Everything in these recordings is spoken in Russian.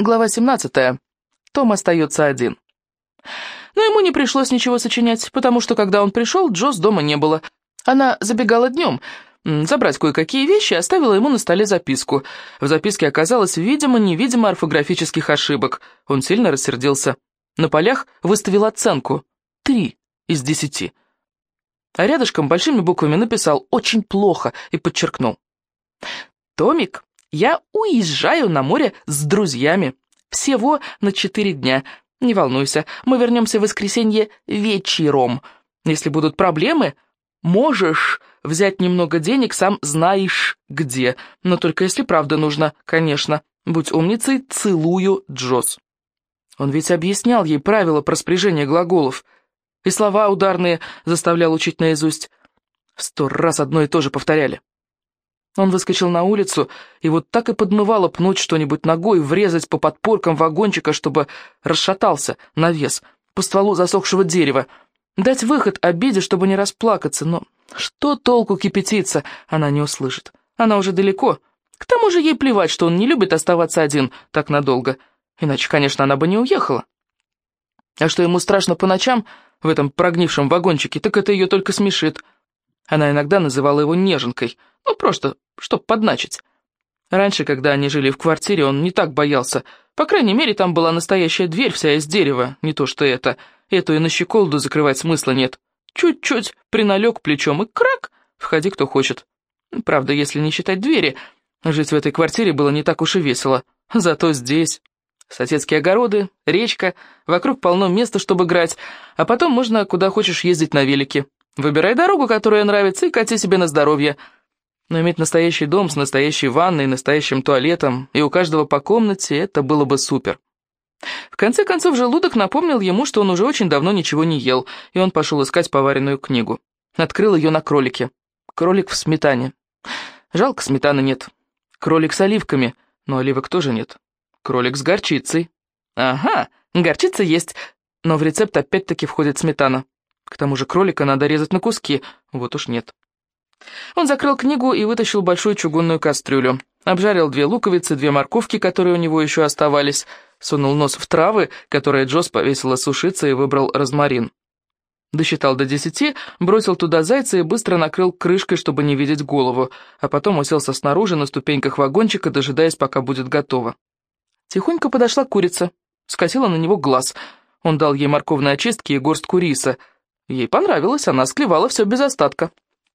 Глава 17. Том остается один. Но ему не пришлось ничего сочинять, потому что, когда он пришел, Джоз дома не было. Она забегала днем забрать кое-какие вещи и оставила ему на столе записку. В записке оказалось видимо-невидимо орфографических ошибок. Он сильно рассердился. На полях выставил оценку 3 из 10. А рядышком большими буквами написал «очень плохо» и подчеркнул: «Томик, я уезжаю на море с друзьями. Всего на 4 дня. Не волнуйся, мы вернемся в воскресенье вечером. Если будут проблемы, можешь взять немного денег, сам знаешь где. Но только если правда нужно, конечно. Будь умницей, целую, Джоз». Он ведь объяснял ей правила про спряжение глаголов. И слова ударные заставлял учить наизусть. 100 раз одно и то же повторяли. Он выскочил на улицу, и вот так и подмывало пнуть что-нибудь ногой, врезать по подпоркам вагончика, чтобы расшатался навес, по стволу засохшего дерева, дать выход обиде, чтобы не расплакаться, но что толку кипятиться, она не услышит. Она уже далеко. К тому же ей плевать, что он не любит оставаться один так надолго, иначе, конечно, она бы не уехала. А что ему страшно по ночам в этом прогнившем вагончике, так это ее только смешит. Она иногда называла его неженкой, просто, чтоб подначить. Раньше, когда они жили в квартире, он не так боялся. По крайней мере, там была настоящая дверь, вся из дерева, не то что это. Эту и на щеколду закрывать смысла нет. Чуть-чуть приналег плечом и крак, входи кто хочет. Правда, если не считать двери, жить в этой квартире было не так уж и весело. Зато здесь соседские огороды, речка, вокруг полно места, чтобы играть, а потом можно куда хочешь ездить на велике. Выбирай дорогу, которая нравится, и кати себе на здоровье. Но иметь настоящий дом с настоящей ванной, настоящим туалетом, и у каждого по комнате, это было бы супер. В конце концов, желудок напомнил ему, что он уже очень давно ничего не ел, и он пошел искать поваренную книгу. Открыл ее на кролике. Кролик в сметане. Жалко, сметаны нет. Кролик с оливками, но оливок тоже нет. Кролик с горчицей. Ага, горчица есть, но в рецепт опять-таки входит сметана. К тому же кролика надо резать на куски, вот уж нет. Он закрыл книгу и вытащил большую чугунную кастрюлю. Обжарил 2 луковицы, 2 морковки, которые у него еще оставались. Сунул нос в травы, которые Джоз повесила сушиться, и выбрал розмарин. Досчитал до 10, бросил туда зайца и быстро накрыл крышкой, чтобы не видеть голову, а потом уселся снаружи на ступеньках вагончика, дожидаясь, пока будет готово. Тихонько подошла курица, скосила на него глаз. Он дал ей морковной очистки и горстку риса. Ей понравилось, она склевала все без остатка.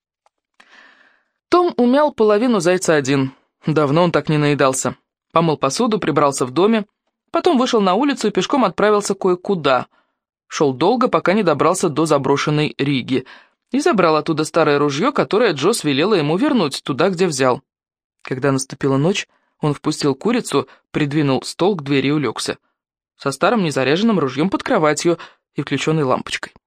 Том умял половину зайца один. Давно он так не наедался. Помыл посуду, прибрался в доме, потом вышел на улицу и пешком отправился кое-куда. Шел долго, пока не добрался до заброшенной Риги, и забрал оттуда старое ружье, которое Джоз велела ему вернуть туда, где взял. Когда наступила ночь, он впустил курицу, придвинул стол к двери и улегся. Со старым незаряженным ружьем под кроватью и включенной лампочкой.